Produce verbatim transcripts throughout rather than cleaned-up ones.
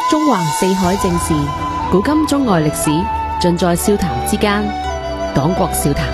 中橫四海正事，古今中外歷史，盡在笑談之間。黨國笑談。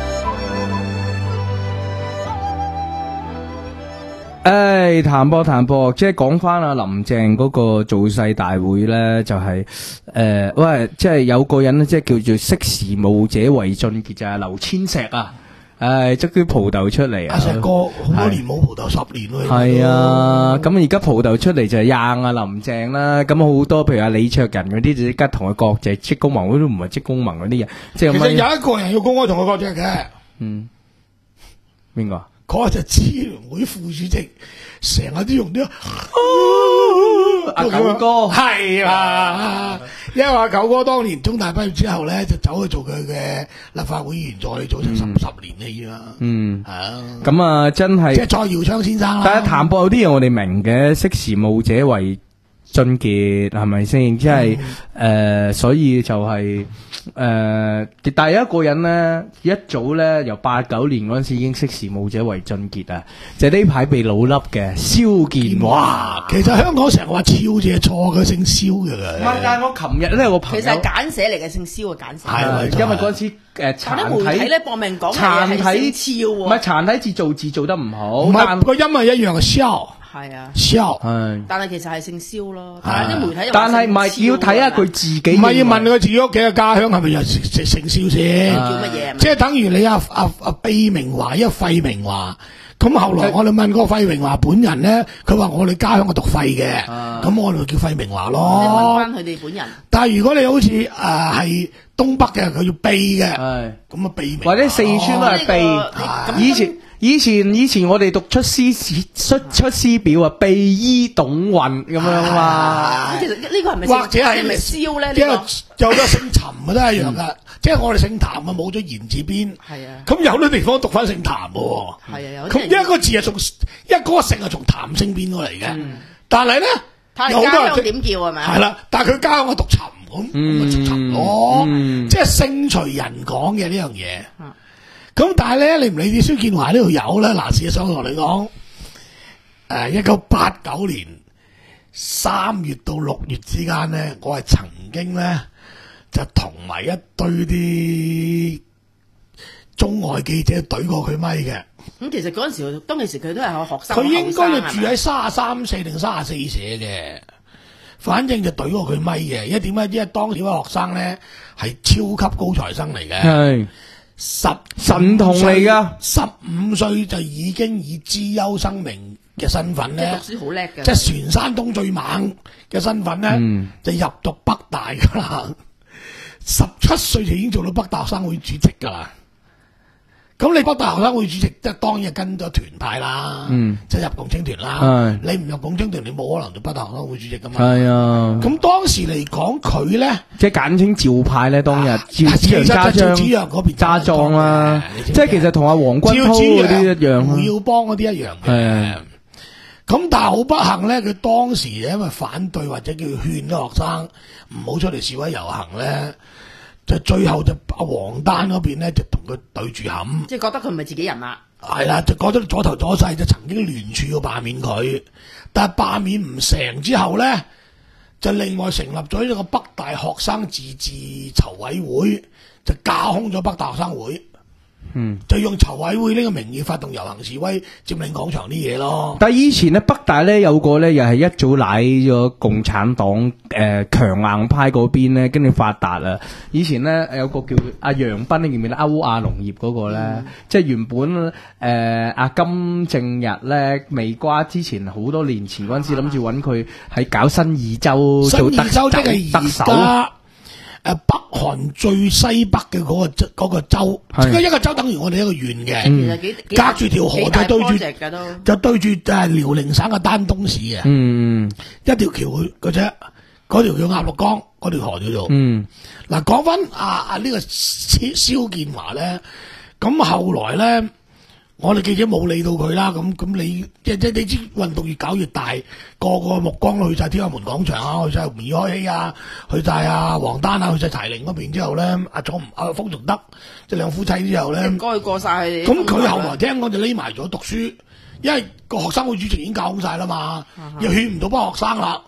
誒，談波談波，即係講翻阿林鄭嗰個造勢大會咧，就係、是、誒、呃，喂，即係有個人咧，即係叫做識時務者為俊傑，就係、是、劉千石啊。誒，即啲蒲頭出嚟啊！ 阿石哥好多年冇蒲頭，十年咯。 係啊，咁而家蒲頭出嚟就係硬啊林鄭啦。咁好多譬如阿李卓人嗰啲，就即刻同佢割席，職工盟嗰啲唔係職工盟嗰啲人。即係其實有一個人要公開同佢割席嘅。嗯， 邊個？ 嗰個就支聯會副主席，成日都用啲阿九哥係啊，因為阿九哥當年中大畢業之後咧，就走去做佢嘅立法會議員助理，做成十十年啦，已經。 嗯， 係啊， 咁啊，真係即係蔡耀昌先生啦。 但係譚博有啲嘢我哋明嘅，識時務者為俊傑係咪先？即係誒，所以就係、是。誒、呃，但係有一個人咧，一早咧由八九年嗰陣時已經識時務者為俊傑啊，就呢、是、排被老笠嘅蕭建華。 其實香港成日話超字係錯嘅，姓蕭嘅。 唔係，但係我琴日咧有個朋友， 其實係簡寫嚟嘅，姓蕭嘅簡寫。 係，因為嗰陣時誒殘體咧搏命講殘體超喎， 唔係殘體字做字做得唔好， 唔係個音係一樣嘅蕭。 係啊， 蕭， 但係其實係姓蕭咯。但係啲媒體， 但係唔係要睇下佢自己， 唔係要問佢自己屋企嘅家鄉係咪又姓姓蕭先？ 叫乜嘢？ 即係等於你阿阿阿畢明華，一個費明華。咁後來我哋問個費明華本人咧，佢話我哋家鄉係讀費嘅，咁我哋叫費明華咯。 問翻佢哋本人。 但係如果你好似誒係東北嘅，佢要秘嘅，咁啊秘明或者四川都係秘。以前。以前以前我哋讀出師出出師表啊，秘醫董運咁樣嘛。 其實呢個係咪或者係咪蕭咧？ 因為有咗姓陳嘅都係一樣噶，即係我哋姓譚啊，冇咗言字邊。 係啊。咁有啲地方讀翻姓譚喎。 係啊，有。 咁一個字係從一個姓係從譚姓變過嚟嘅，但係咧有好多人點叫係咪？ 係啦，但係佢家鄉讀陳咁，咁咪讀陳咯，即係姓隨人講嘅呢樣嘢。咁但係咧，你唔理啲蕭建華呢條友咧，嗱，事實上同你講，誒，一九八九年三月到六月之間咧，我係曾經咧就同埋一堆啲中外記者懟過佢咪嘅。 咁其實嗰陣時，當其時佢都係學生， 佢應該就住喺卅三四定卅四社嘅，反正就懟過佢咪嘅。因為點解？因為當時嗰個學生咧係超級高材生嚟嘅。係。十神童嚟噶， 十五歲就已經以資優生名嘅身份咧， 讀書好叻嘅， 即係全山東最猛嘅身份咧，嗯、就入讀北大噶啦。十七歲就已經做到北大學生會主席噶啦。咁你北大學生會主席即係當然跟咗團派啦，嗯、即係入共青團啦。你唔入共青團，你冇可能做北大學生會主席噶嘛。係啊。咁當時嚟講，佢咧即係簡稱趙派咧，當日趙紫陽家章嗰邊揸莊啦。即係其實同阿黃君濤嗰啲一樣， 胡耀邦嗰啲一樣嘅。咁但係好不幸咧，佢當時因為反對或者叫勸啲學生唔好出嚟示威遊行咧。就最後就阿黃丹嗰邊咧就同佢對住冚， 即係覺得佢唔係自己人啦。 係啦，就覺得左頭左勢，就曾經聯署要罷免佢，但係罷免唔成之後咧，就另外成立咗一個北大學生自治籌委會，就架空咗北大學生會。嗯，就用籌委會呢個名義發動遊行示威，佔領廣場啲嘢咯。 但係以前咧，北大咧有個咧，又係一早賴咗共產黨誒強硬派嗰邊咧，跟住發達啊！以前咧有個叫阿楊斌，你記唔記得歐亞農業嗰個咧？嗯、即係原本誒阿、呃、金正日咧，未瓜之前好多年前嗰陣時諗住揾佢喺搞新義州做特首， 即係特首。誒，北韓最西北嘅嗰個州，嗰個州，即係一個州等於我哋一個縣嘅，嗯、隔住條河就對住，就對住誒遼寧省嘅丹東市嘅，嗯、一條橋嘅啫，嗰條叫鴨綠江，嗰條河叫做。嗱、嗯，講翻阿阿呢個蕭建華咧，咁後來咧。我哋記者冇理到佢啦，咁咁你即即你知運動越搞越大，個個目光去晒天安門廣場啊，去晒吾爾開希啊，去晒啊黃丹啊，去晒柴玲嗰邊之後咧，阿左阿封仲德即兩夫妻之後咧， 應該過晒。 咁佢後來聽講就匿埋咗讀書，因為個學生會主席已經教好晒啦嘛，又勸唔到班學生啦。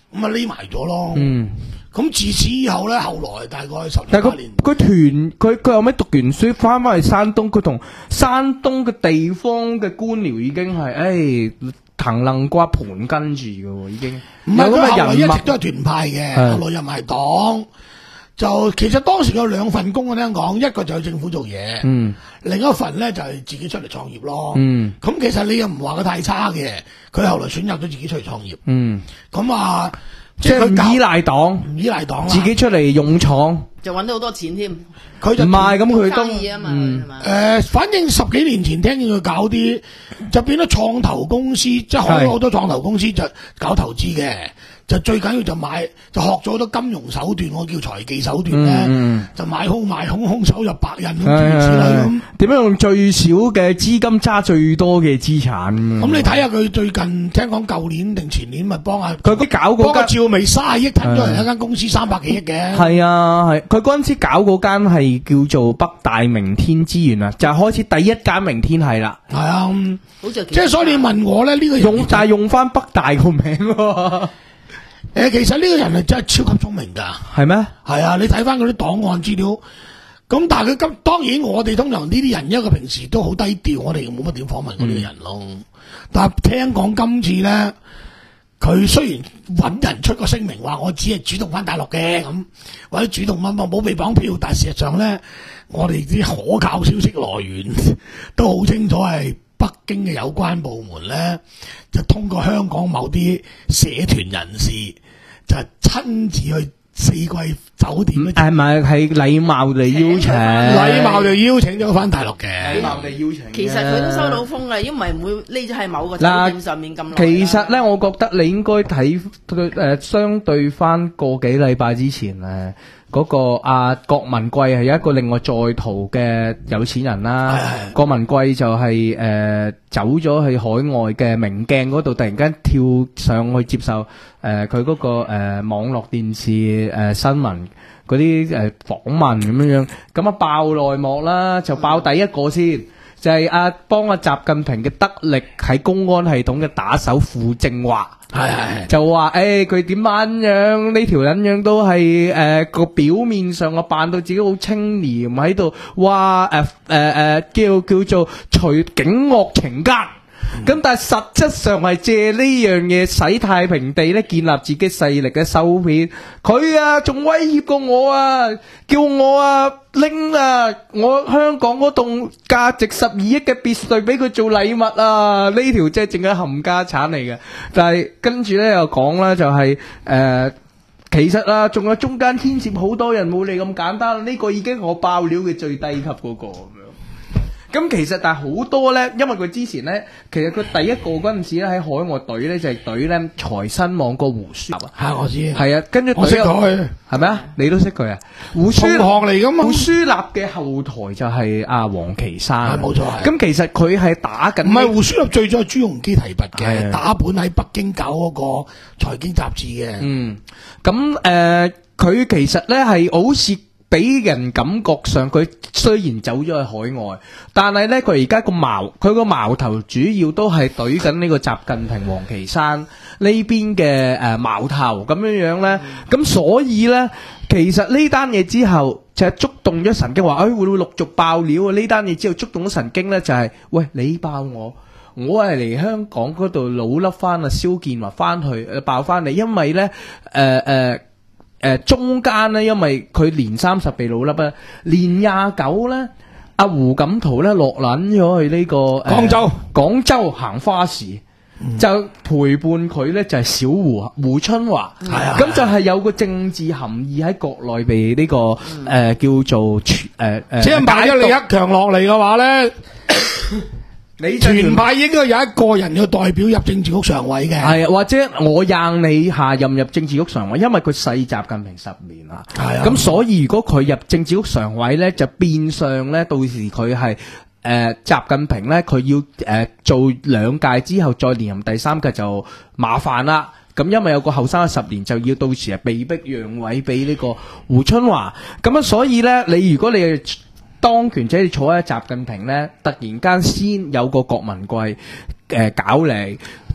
咁啊匿埋咗咯。 嗯。 咁自此以後咧，後來大概十但係佢年八年， 佢團佢佢後尾讀完書翻翻去山東，佢同山東嘅地方嘅官僚已經係誒藤楞瓜盤跟住嘅喎，已經唔係佢後來一直有咁嘅人物都係團派嘅， 係後來又埋黨。就其實當時有兩份工，我聽講，一個就係政府做嘢， 嗯另一份咧就係自己出嚟創業咯。 嗯咁其實你又唔話佢太差嘅，佢後來選擇咗自己出嚟創業。 嗯， 咁啊， 即係唔依賴黨， 唔依賴黨啦， 自己出嚟勇闖。 就揾到好多錢添。 佢就唔係咁佢都生意啊嘛， 嗯係嘛？ 誒，反正十幾年前聽見佢搞啲，就變咗創投公司，即係開咗好多創投公司就搞投資嘅。就最緊要就買，就學咗好多金融手段，我叫財技手段咧， 嗯就買空賣空，空手入白印咁係諸如此類係咁。 點樣用最少嘅資金揸最多嘅資產？咁咁你睇下佢最近聽講舊年定前年咪幫下佢嗰搞嗰幫個間趙薇卅億吞咗人一間公司三百幾億嘅。 係啊，係佢嗰陣時搞嗰間係叫做北大明天資源啊，就係開始第一間明天係啦， 係啊，嗯好似即係所以你問我咧，呢、個人用但係用翻北大個名喎， 誒，其實呢個人係真係超級聰明㗎。 係咩？ 係啊，你睇翻嗰啲檔案資料，咁但係佢今當然我哋通常呢啲人，因為佢平時都好低調，我哋冇乜點訪問嗰啲人咯。 嗯、 但係聽講今次咧，佢雖然揾人出個聲明話我只係主動翻大陸嘅咁，或者主動乜乜冇被綁票，但係事實上咧，我哋啲可靠消息來源都好清楚係北京嘅有關部門咧，就通過香港某啲社團人士。就親自去四季酒店咧， 係咪係禮貌地邀請？ 禮貌地邀請咗翻大陸嘅。 禮貌地邀請。 其實佢都收到風啦，因為唔會匿咗喺某個酒店上面咁耐。 其實咧，我覺得你應該睇對誒相對翻個幾禮拜之前誒。嗰、那個阿、啊、郭文貴係有一個另外在逃嘅有錢人啦，郭文貴就係、是、誒、呃、走咗去海外嘅明鏡嗰度，突然間跳上去接受誒佢嗰個誒、呃、網絡電視誒、呃、新聞嗰啲誒訪問咁樣樣，咁啊爆內幕啦，就爆第一個先。就係阿幫阿習近平嘅得力喺公安系統嘅打手傅政華， 係係就話誒佢點樣樣呢條撚樣都係誒個表面上我扮到自己好清廉喺度，哇誒誒誒叫叫做除警惡懲奸。咁、嗯、但係實質上係借呢樣嘢洗太平地咧，建立自己勢力嘅收片。佢啊仲威脅過我啊，叫我啊拎啊我香港嗰棟價值十二億嘅別墅俾佢做禮物啊！呢條即係淨係冚家產嚟嘅。但係跟住咧又講啦，就係、是、誒、呃、其實啊仲有中間牽涉好多人，冇你咁簡單。呢、這個已經係我爆料嘅最低級嗰、那個。咁其實但係好多咧，因為佢之前咧，其實佢第一個嗰陣時咧喺海外隊咧就係隊咧財新網個胡舒立啊， 係我知， 係啊，跟住我識佢， 係咪啊？你都識佢啊？胡舒同行嚟噶嘛？ 胡舒立嘅後台就係阿黃岐山， 冇錯。 咁其實佢係打緊， 唔係胡舒立最早係朱鎔基提拔嘅，打本喺北京搞嗰個財經雜誌嘅。 嗯，咁誒，佢、呃、其實咧係好似。俾人感覺上佢雖然走咗去海外，但係咧佢而家個矛佢個矛頭主要都係懟緊呢個習近平、黃岐山呢邊嘅誒矛頭咁樣樣咧，咁、嗯、所以咧其實呢單嘢之後就係觸動咗神經，話誒、哎、會唔會陸續爆料啊？呢單嘢之後觸動咗神經咧，就係、是、喂你爆我，我係嚟香港嗰度老笠翻啊，蕭建華翻去誒爆翻嚟，因為咧誒誒。呃呃誒、呃，中間咧，因為佢年三十被老笠啊，年廿九咧，阿胡錦濤咧落撚咗去呢、這個廣州，廣、呃、州行花市，嗯、就陪伴佢咧就係、是、小胡胡春華，係啊，咁就係有個政治含義喺國內被呢、這個誒、嗯呃、叫做誒誒， 即係萬一李克強落嚟嘅話咧。你團派應該有一個人要代表入政治局常委嘅， 係啊，或者我讓你下任入政治局常委，因為佢細習近平十年啦，係啊，咁所以如果佢入政治局常委咧，就變相咧，到時佢係誒習近平咧，佢要誒、呃、做兩屆之後再連任第三屆就麻煩啦。咁因為有個後生嘅十年，就要到時係被逼讓位俾呢個胡春華，咁啊，所以咧，你如果你係當權者，你坐喺習近平咧，突然間先有個郭文貴誒、呃、搞你，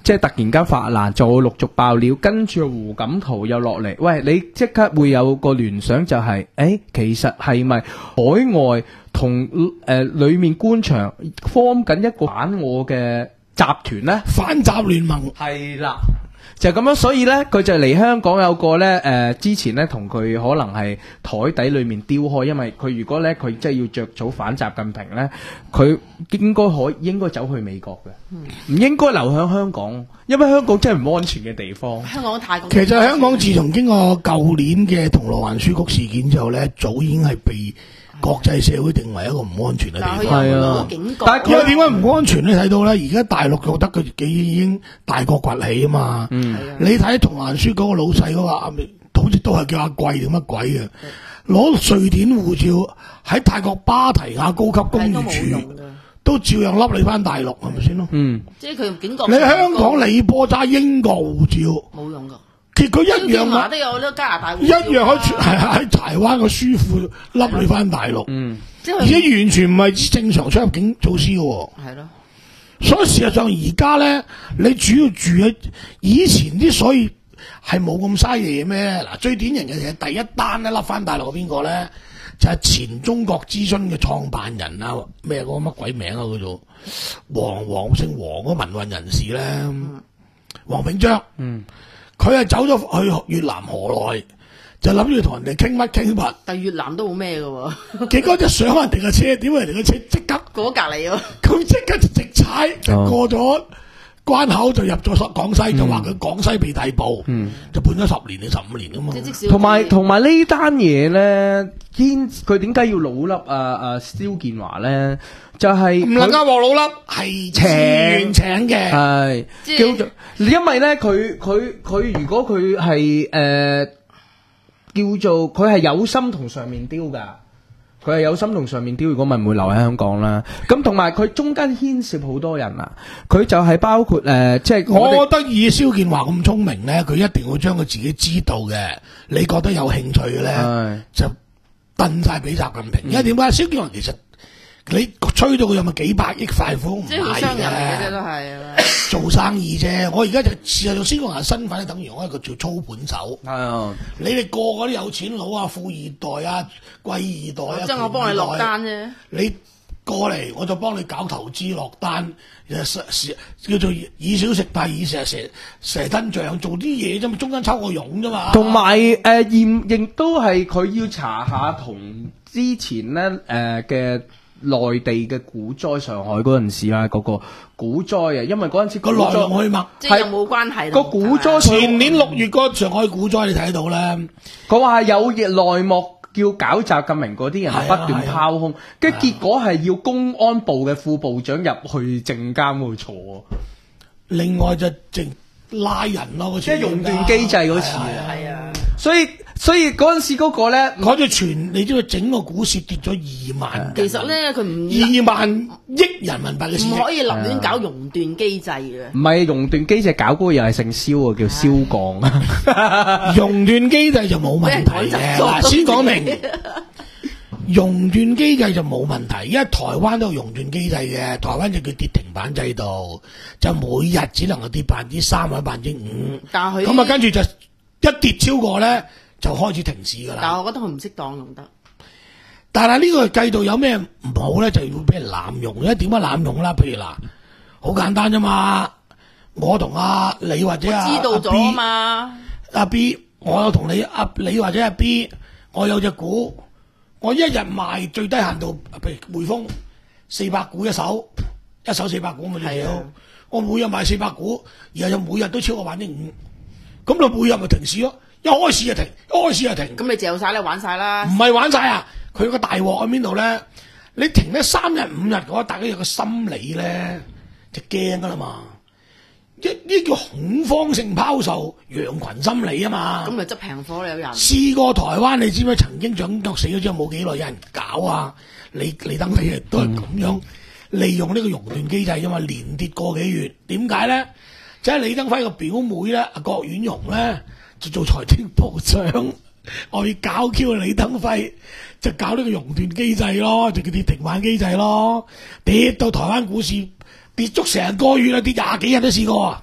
即係突然間發難，就會陸續爆料，跟住胡錦濤又落嚟，喂，你即刻會有個聯想就係、是，誒、欸，其實係咪海外同誒、呃、裏面官場 form 緊一個反我嘅集團呢？ 反習聯盟係啦。就咁樣，所以咧佢就嚟香港有個咧誒、呃，之前咧同佢可能係台底裏面丟開，因為佢如果咧佢真係要着草反習近平咧，佢應該可應該走去美國嘅，唔、嗯、應該留喺香港，因為香港真係唔安全嘅地方。 香港太其實香港自從經過舊年嘅銅鑼灣書局事件之後咧，早已經係被國際社會定為一個唔安全嘅地方。 係啊， 但係因為點解唔安全咧？睇到咧，而家大陸覺得佢已經大國崛起啊嘛。嗯，你睇銅鑼灣書嗰個老細嗰個，好似都係叫阿貴定乜鬼嘅，攞瑞典護照喺泰國芭提雅高級公寓住，都照樣笠你翻大陸，係咪先咯？嗯，即係佢警覺。你香港李波揸英國護照冇用噶。其實佢一樣啊，都有呢加拿大護照一樣喺係喺台灣個書庫笠你翻大陸，嗯，而且完全唔係正常出入境措施嘅，係咯。所以事實上而家咧，你主要住喺以前啲，所以係冇咁嘥嘢咩？嗱，最典型嘅嘢第一單咧笠翻大陸嘅邊個咧？就係、是、前中國諮詢嘅創辦人啊，咩嗰個乜鬼名啊？叫做黃黃姓黃嗰民運人士咧，黃炳章，嗯。佢係走咗去越南河內，就諗住同人哋傾乜傾乜。但係越南都好咩嘅喎，結果就上人哋嘅車，點解人哋嘅車即刻過隔離喎？佢即刻就直踩就過咗關口，就入咗廣西，嗯、就話佢廣西被逮捕，嗯、就判咗十年定十五年㗎嘛。 同埋同埋呢單嘢咧，牽佢點解要老笠啊啊蕭建華咧？就係唔能夠話老笠係請請嘅， 係叫做，因為咧佢佢佢如果佢係誒叫做佢係有心同上面丟噶，佢係有心同上面丟，如果咪唔會留喺香港啦。咁同埋佢中間牽涉好多人啊，佢就係包括誒、呃，即係我覺得以蕭建華咁聰明咧，佢一定會將佢自己知道嘅，你覺得有興趣嘅咧，就燉晒俾習近平。因為點解蕭建華其實？你吹到佢有咪幾百億快款唔係嘅，都係做生意啫。我而家就事實上蕭建華身份咧，等於我係個做操盤手。係啊，你哋個個啲有錢佬啊、富二代啊、貴二代啊，即係我幫你落單啫。你過嚟我就幫你搞投資落單，叫做以小食大，以蛇蛇蛇吞象，做啲嘢啫嘛，中間抽個傭啫嘛。 同埋誒驗亦都係佢要查下同之前咧誒嘅。內地嘅股災，上海嗰陣時啦，嗰、嗰個股災啊，因為嗰陣時個來龍去脈即係有冇關係？ 個股災前年六月嗰上海股災，你睇到咧， 佢話有內幕叫搞習近平嗰啲人不斷拋空，跟住、啊啊、結果係要公安部嘅副部長入去證監去坐。 另外就淨拉人咯， 即係熔斷機制嗰次。 係啊， 所以。所以嗰陣時嗰個咧， 嗰隻全你知佢整個股市跌咗二萬， 其實咧佢唔二萬億人民幣嘅市值， 唔可以立亂搞熔斷機制嘅。 唔係熔斷機制搞嗰個又係姓蕭啊，叫蕭鋼。 熔斷機制就冇問題嘅，嗱先講明，熔斷機制就冇問題，因為台灣都有熔斷機制嘅，台灣就叫跌停板制度，就每日只能夠跌百分之三或者百分之五，但係咁啊，跟住就一跌超過咧。就開始停市㗎啦。 但係我覺得佢唔適當用得。 但係呢個制度有咩唔好咧？就要俾人濫用。因為點解濫用啦？譬如嗱，好簡單啫嘛。我同阿你或者阿知道咗啊嘛。 阿 B， 我有同你阿你或者阿 B， 我有隻股，我一日賣最低限度，譬如匯豐四百股一手，一手四百股咪最少。我每日賣四百股，然後就每日都超過百分之五，咁就每日咪停市咯。一開始就停，一開始就停。 咁你嚼晒咧，玩晒啦。 唔係玩晒啊！佢個大鑊喺邊度咧？你停咧三日五日嘅話，大家有個心理咧就驚噶啦嘛。一呢叫恐慌性拋售，羊群心理啊嘛。 咁咪執平貨有人。 試過台灣，你知唔知曾經蔣作死咗之後冇幾耐，有人搞啊？李李登輝都係咁樣利用呢個熔斷機制啫嘛，連跌個幾月。點解咧？就係李登輝個表妹咧，阿郭婉容咧。就做財政部長，我要搞 Q 李登輝，就搞呢個熔斷機制咯，就叫跌停板機制咯，跌到台灣股市跌足成個月啦，跌廿幾日都試過啊！ 係啊，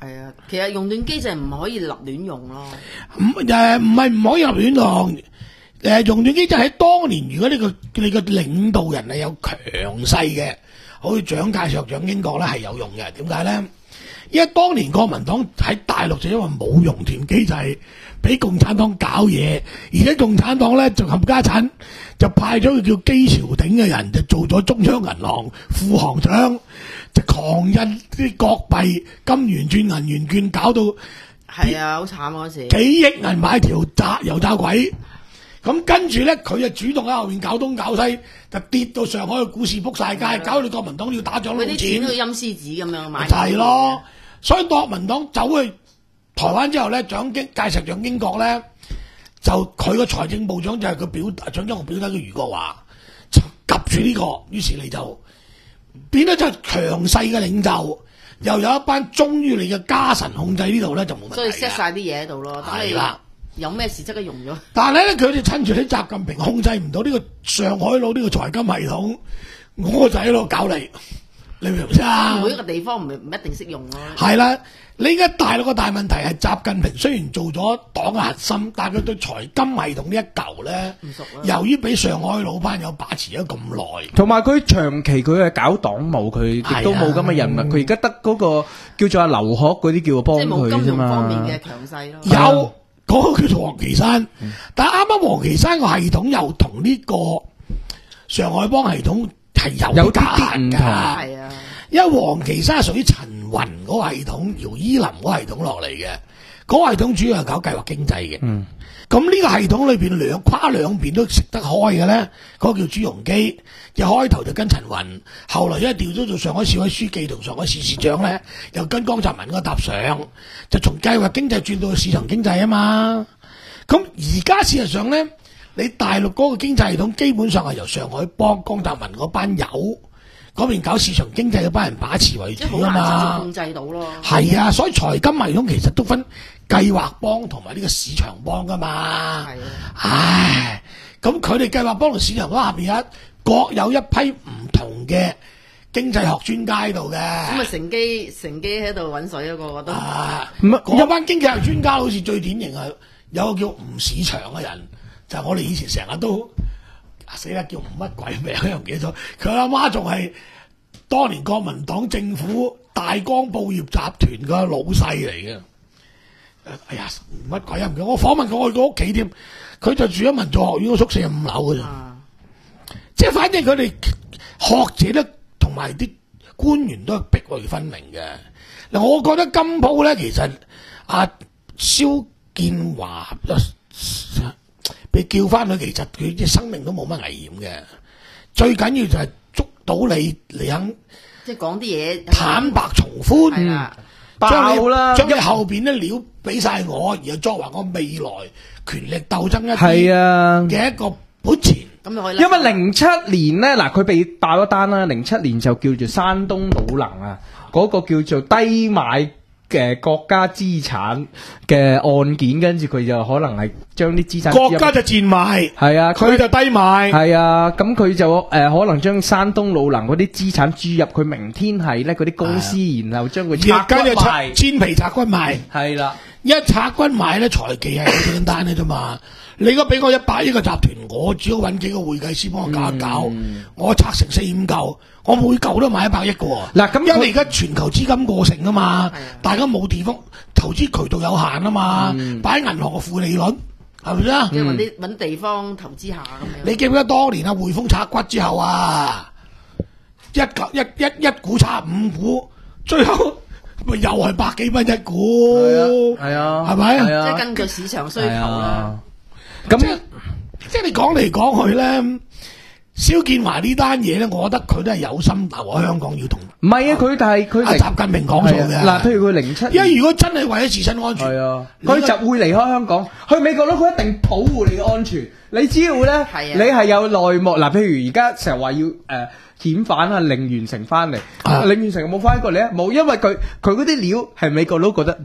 其實熔斷機制唔可以立亂用咯。 唔誒唔係唔可以立亂用。誒熔斷機制喺當年，如果呢、這個你個領導人係有強勢嘅，好似蔣介石、蔣經國咧係有用嘅。點解咧？因為當年國民黨喺大陸就因為冇熔斷機制，俾共產黨搞嘢，而且共產黨咧就冚家產，就派咗個叫姬朝鼎嘅人，就做咗中央銀行副行長，就狂印啲國幣、金圓券、銀元券，搞到係啊，好慘嗰時幾億銀買條炸油炸鬼。咁跟住咧，佢就主動喺後面搞東搞西，就跌到上海嘅股市撲晒街，搞到國民黨要打仗攞錢。 嗰啲錢都陰司紙咁樣買。 就係咯，所以國民黨走去台灣之後咧，蔣經介石、蔣經國咧，就佢個財政部長就係佢表蔣經國表弟嘅余國華，就夾住呢個，於是你就變咗就係強勢嘅領袖，又有一班忠於你嘅家臣控制呢度咧，就冇問題。 所以 set 晒啲嘢喺度咯， 係啦。 有咩事即刻用咗？ 但係咧，佢哋趁住啲習近平控制唔到呢個上海佬呢個財金系統，我就喺度搞你，你明唔明啊？ 每一個地方唔唔一定識用咯。 係啦，你而家大陸個大問題係習近平雖然做咗黨嘅核心，但係佢對財金系統呢一嚿咧， 唔熟啦。 由於俾上海佬班友把持咗咁耐， 同埋佢長期佢係搞黨務，佢亦都冇咁嘅人物，佢而家得嗰個叫做阿劉鶴嗰啲叫幫即係冇金佢啫融方面嘛。 嘅強勢咯。 有嗰個叫做王岐山，嗯、但係啱啱王岐山個系統又同呢個上海幫系統係有有隔閡㗎， 係啊， 因為王岐山係屬於陳雲嗰個系統，姚依林嗰個系統落嚟嘅，嗰、那個系統主要係搞計劃經濟嘅。嗯，咁呢個系統裏邊兩跨兩邊都食得開嘅咧，嗰、那個叫朱鎔基，一開頭就跟陳雲，後來因為調咗做上海市委書記同上海市市長咧，又跟江澤民嗰搭上，就從計劃經濟轉到市場經濟啊嘛。咁而家事實上咧，你大陸嗰個經濟系統基本上係由上海幫江澤民嗰班友嗰邊搞市場經濟嘅班人把持為主啊嘛， 控制到咯。 係啊，所以財金系統其實都分計劃幫同埋呢個市場幫噶嘛。係啊，唉，咁佢哋計劃幫同市場幫下邊一各有一批唔同嘅經濟學專家喺度嘅。咁啊， 乘機乘機喺度揾水啊，個個都。 啊，嗰班經濟學專家好似最典型係有個叫吳市祥嘅人，就係、我哋以前成日都死啦，叫吳乜鬼名又唔記得咗。佢阿媽仲係當年國民黨政府大江報業集團嘅老細嚟嘅。哎呀，乜鬼啊唔記得，我訪問過佢個屋企添，佢就住喺文藻學院個宿舍五樓嘅啫。啊、即係反正佢哋學者咧，同埋啲官員都係壁壘分明嘅。嗱，我覺得今鋪咧，其實阿蕭建華被叫翻去，其實佢嘅生命都冇乜危險嘅。最緊要就係捉到你，你肯即係講啲嘢坦白從寬， 嗯、 爆啦， 將你後邊啲料俾晒我，然後作為我未來權力鬥爭一係啊嘅一個本錢。 咁就可以。 因為零七年咧，嗱佢被爆咗單啦，零七年就叫做山東魯能啊，嗰、那個叫做低買嘅國家資產嘅案件，跟住佢就可能係將啲資產國家就賤賣， 係啊， 佢就低買， 係啊，咁佢就誒、呃、可能將山東魯能嗰啲資產注入佢明天係咧嗰啲公司，啊、然後將佢拆骨賣，煎皮拆骨賣， 係啦， 一拆骨賣咧財技係好簡單嘅啫嘛。你而家俾我一百億個集團，我只要揾幾個會計師幫我搞一搞，嗯、我拆成四五嚿，我每嚿都買一百億嘅喎。嗱，咁因為而家全球資金過剩啊嘛，嗯、大家冇地方投資渠道有限啊嘛，擺喺銀行嘅負利率係咪先？ 即係揾啲揾地方投資下咁樣。 你記唔記得當年啊匯豐拆骨之後啊，一嚿一一一股拆五股，最後咪又係百幾蚊一股， 係啊， 係咪？ 即係根據市場需求啦。 咁即係即係你講嚟講去咧，蕭建華呢單嘢咧，我覺得佢都係有心留喺香港要同。 唔係啊，佢但係佢習近平講數嘅。 嗱，譬如佢零七， 因為如果真係為咗自身安全， 係啊，佢就會離開香港。去美國咧，佢一定保護你嘅安全。你只要咧，你係有內幕。嗱，譬如而家成日話要誒遣返啊，令完成翻嚟，令完成冇翻過嚟啊，冇，因為佢佢嗰啲料係美國佬覺得。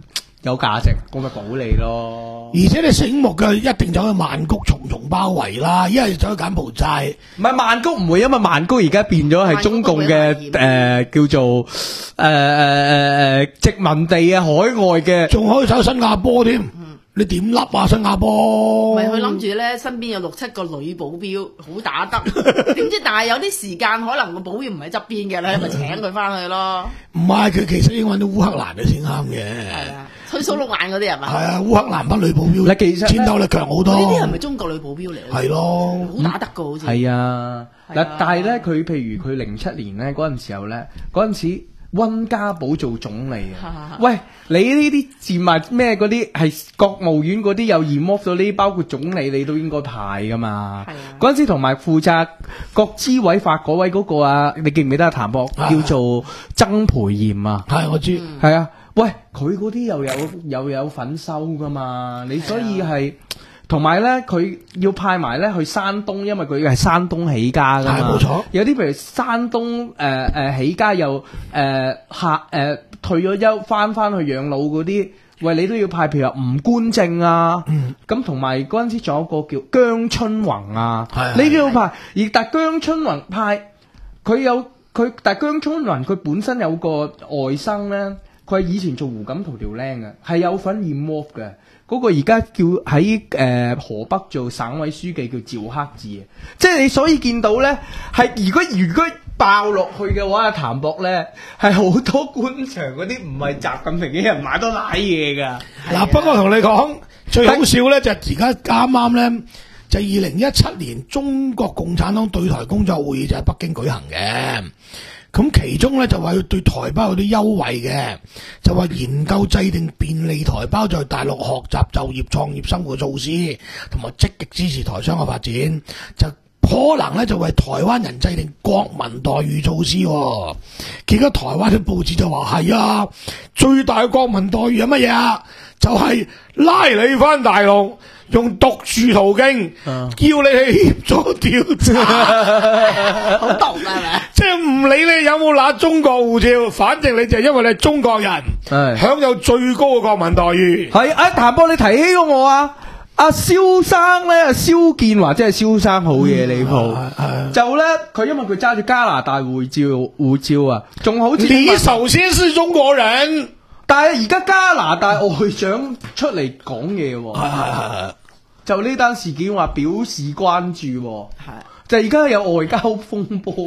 有價值，我咪保你咯。 而且你醒目嘅一定走去曼谷重重包圍啦，一係走去柬埔寨。 唔係曼谷唔會，因為曼谷而家變咗係中共嘅誒、呃、叫做誒誒誒誒殖民地啊，海外嘅， 仲可以走去新加坡添。嗯你點笠啊新加坡？ 咪佢諗住咧，身邊有六七個女保鏢，好打得。點知但係有啲時間，可能個保鏢唔喺側邊嘅咧，咪請佢翻去咯。 唔係，佢其實應該揾到烏克蘭嘅先啱嘅。 係啊，吹數碌眼嗰啲係嘛？ 係啊，烏克蘭班女保鏢， 嗱其實戰鬥力強好多。 呢啲係咪中國女保鏢嚟？ 係咯， 好打得噶，好似。 係啊，嗱，但係咧，佢譬如佢零七年咧嗰陣時候咧，嗰陣時。溫家寶做總理啊！喂，你呢啲賤物咩嗰啲係國務院嗰啲有 remove 咗呢？包括總理你都應該派噶嘛？嗰陣時同埋負責國資委發嗰位嗰個啊，你記唔記得啊？譚博叫做曾培炎啊？ 係我知， 係啊！喂，佢嗰啲又有又有份收噶嘛？你所以係。同埋咧，佢要派埋咧去山東，因為佢係山東起家噶嘛。 係冇錯。 有啲譬如山東誒誒、呃、起家又誒客誒退咗休翻翻去養老嗰啲，喂你都要派，譬如話吳官正啊。咁同埋嗰陣時仲有個叫姜春宏啊，你都要派。而但姜春宏派佢有佢，但姜春宏佢本身有個外甥咧，佢係以前做胡錦濤條僆嘅，係有份驗 move 嘅。嗰個而家叫喺誒、呃、河北做省委書記叫趙克志，即係你所以見到咧，係如果如果爆落去嘅話，譚博咧係好多官場嗰啲唔係習近平嘅人買多奶嘢㗎。嗱、 啊，不過同你講最好笑咧，就而家啱啱咧就二零一七年中國共產黨對台工作會議就喺北京舉行嘅。咁其中咧就話要對台胞有啲優惠嘅，就話研究制定便利台胞在大陸學習、就業、創業、生活嘅措施，同埋積極支持台商嘅發展，就可能咧就為台灣人制定國民待遇措施。結果台灣嘅報紙就話係啊，最大嘅國民待遇係乜嘢啊？就係、是、拉你翻大陸。用獨處途徑，啊、叫你去協助調查， 好毒係咪？ 即係唔理你有冇拿中國護照，反正你就係因為你係中國人，享有最高嘅國民待遇。 係啊，譚博你提起過我啊，阿蕭生咧，蕭建華即係蕭生好嘢離譜，就咧佢因為佢揸住加拿大護照護照啊，仲好似你首先是中國人。 但係而家加拿大外長出嚟講嘢，係係係，就呢單事件話表示關注，係就而家有外交風波，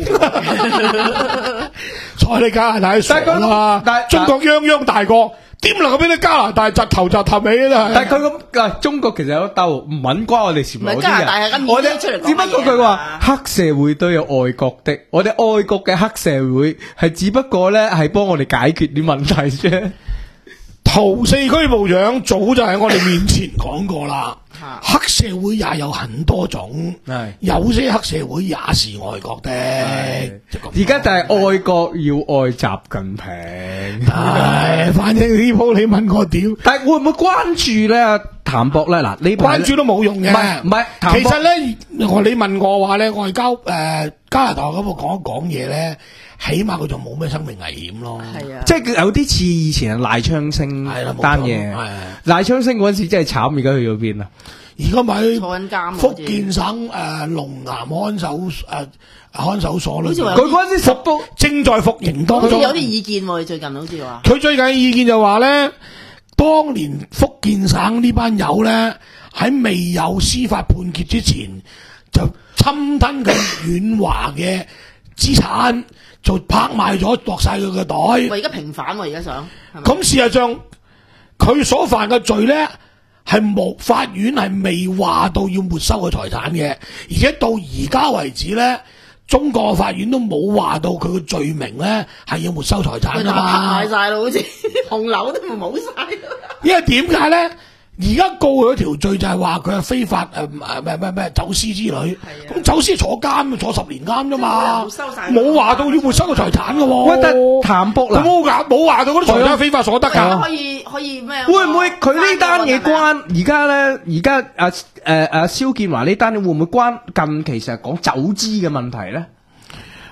睬你加拿大傻啦！但係中國泱泱大國，點能夠俾你加拿大窒頭窒頭尾啊？ 但係佢咁啊，中國其實有兜唔穩關我哋事，唔係加拿大係咁演出嚟講嘢， 只不過佢話黑社會都有愛國的，我哋愛國嘅黑社會係只不過咧係幫我哋解決啲問題啫。 陶四區部長早就喺我哋面前講過啦，黑社會也有很多種，有些黑社會也是愛國的。 而家就係愛國要愛習近平。 唉，反正呢鋪你問我點， 但係會唔會關注咧？譚博咧嗱，你關注都冇用嘅。唔係唔係， 其實咧，我你問我話咧，外交誒、呃、加拿大嗰度講一講嘢咧。起碼佢就冇咩生命危險咯，係啊，即係有啲似以前賴昌星單嘢，賴昌星嗰陣時真係慘，而家去咗邊啊？ 而家咪坐緊監， 福建省誒龍南看守誒、呃、看守所啦， 佢嗰陣時服到正在服刑當中， 好似有啲意見喎，最近好似話， 佢最近嘅意見就話咧，當年福建省呢班友咧喺未有司法判決之前，就侵吞佢遠華嘅資產。就拍賣咗落晒佢嘅袋。 我而家平反喎，而家想。 咁事實上，佢所犯嘅罪咧，係冇法院係未話到要沒收嘅財產嘅，而且到而家為止咧，中國法院都冇話到佢嘅罪名咧係要沒收財產㗎嘛。 拍賣晒咯，好似紅樓都冇晒。 因為點解咧？而家告佢條罪就係話佢係非法誒誒咩咩咩走私之類，咁走私坐監坐十年監啫嘛，冇話到要沒收個財產嘅喎。 喂，但譚博嗱， 冇話冇話到嗰啲財產係非法所得㗎。 可以可以咩？ 會唔會佢呢單嘢關而家咧？而家阿誒阿蕭建華呢單嘢會唔會關近期成日講走資嘅問題咧？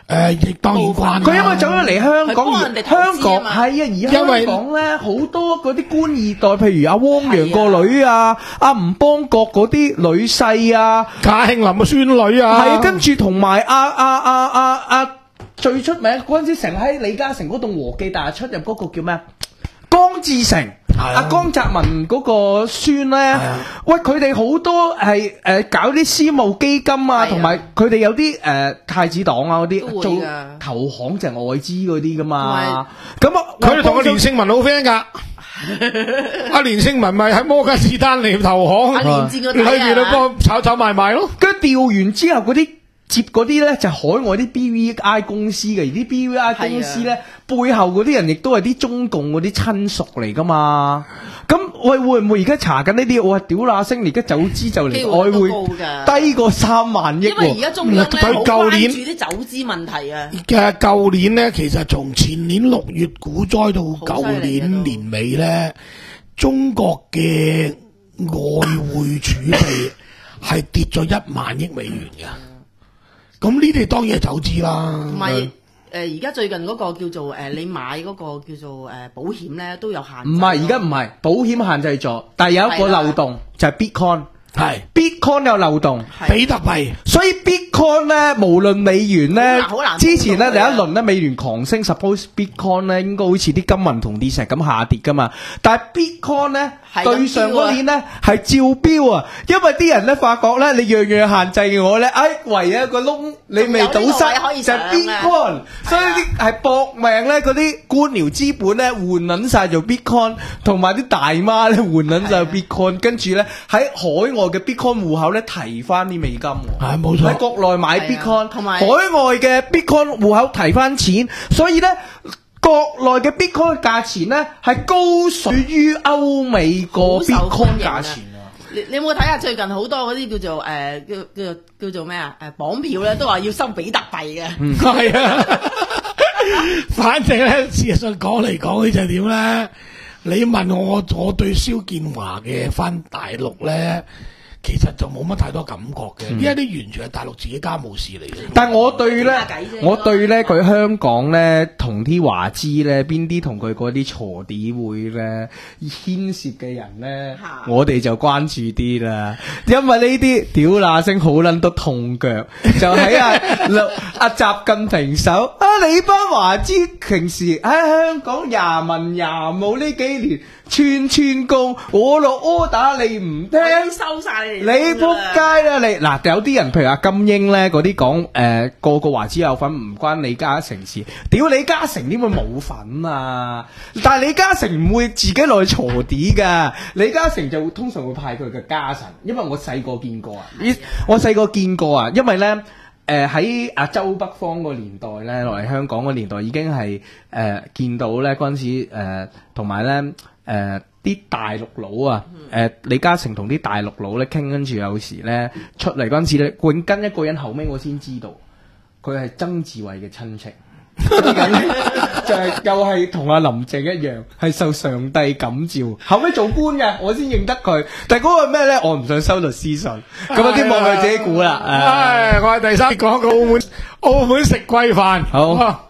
誒，亦當然關。 佢因為走咗嚟香港， 係幫人哋投香資啊嘛港係啊，而香港咧好多嗰啲官二代，譬如阿汪洋個女啊，阿吳邦國嗰啲女婿啊， 嘉慶林嘅孫女啊， 係跟住同埋阿阿阿阿阿最出名嗰陣時，成日喺李嘉誠嗰棟和記大廈出入嗰個叫咩啊？江志成。阿江澤民嗰個孫咧，喂佢哋好多係誒搞啲私募基金啊，同埋佢哋有啲誒太子黨啊嗰啲做投行就係外資嗰啲噶嘛，咁啊佢哋同個連勝文好 friend 噶，阿連勝文咪喺摩根士丹利投行， 阿連戰個仔喺住度幫炒炒賣賣咯， 跟住調完之後嗰啲。接嗰啲咧就係海外啲 B V I 公司嘅，而啲 B V I 公司咧背後嗰啲人亦都係啲中共嗰啲親屬嚟噶嘛。咁喂會唔會而家查緊呢啲？我話屌那星，而家走資就嚟外匯低過三萬億喎。 因為而家中央咧好關注啲走資問題啊。 嘅舊年咧，其實從前年六月股災到舊年年尾咧，中國嘅外匯儲備係跌咗一萬億美元嘅。咁呢啲當然係走資啦， 同埋誒而家最近嗰個叫做誒、呃、你買嗰個叫做誒、呃、保險咧都有限制。 唔係而家唔係保險限制咗，但係有一個漏洞就係 Bitcoin。 係 Bitcoin 有漏洞， 比特幣， 所以 Bitcoin 咧，無論美元咧，之前咧第一輪咧美元狂升 ，suppose Bitcoin 咧應該好似啲金銀同啲石咁下跌噶嘛，但係 Bitcoin 咧對上嗰年咧係照標啊，因為啲人咧發覺咧你樣樣限制我咧，哎唯一一個窿你未堵塞就係 Bitcoin，所以啲係搏命咧嗰啲官僚資本咧換撚晒做 Bitcoin， 同埋啲大媽咧換撚晒 Bitcoin， 跟住咧喺海外嘅 Bitcoin 戶口咧提翻啲美金， 係冇錯。 喺國內買 Bitcoin， 海外嘅 Bitcoin 戶口提翻錢，所以咧國內嘅 Bitcoin 價錢咧係高水於歐美個 Bitcoin 價錢啊！ 你你有冇睇下最近好多嗰啲叫做誒、呃、叫叫叫做咩啊？誒綁票咧都話要收比特幣嘅， 係、嗯、啊。反正咧，事實上講嚟講去就係點咧？你問我，我對蕭建華嘅返大陸咧？其實就冇乜太多感覺嘅，因為啲完全係大陸自己家務事嚟嘅。 但係我對咧，我對咧佢香港咧同啲華資咧，邊啲同佢嗰啲鋤地會咧牽涉嘅人咧，我哋就關注啲啦。因為呢啲屌那聲好撚多痛腳，就喺阿阿習近平手啊！你班華資平時喺香港廿文廿武呢幾年。串串工，我落 order 你唔聽， 收晒你， 你仆街啦你！嗱，有啲人譬如阿金英咧，嗰啲講誒個個華資有份，唔關李嘉誠事。屌李嘉誠點會冇份啊？但係李嘉誠唔會自己落去鋤地噶，李嘉誠就通常會派佢嘅家臣，因為我細個見過啊，我細個見過啊，因為咧。誒喺阿周北方個年代咧，落嚟香港個年代已經係誒、呃、見到咧嗰陣時誒，同埋咧誒啲大陸佬啊，誒、呃、李嘉誠同啲大陸佬咧傾，跟住有時咧出嚟嗰陣時咧，冠跟一個人後尾我先知道，佢係曾志偉嘅親戚。就係又係同阿林鄭一樣，係受上帝感召，後尾做官嘅，我先認得佢。但係嗰個咩咧，我唔想收律師信，咁啊啲網友自己估啦。唉， 我係第三講個澳門，澳門食貴飯。 好。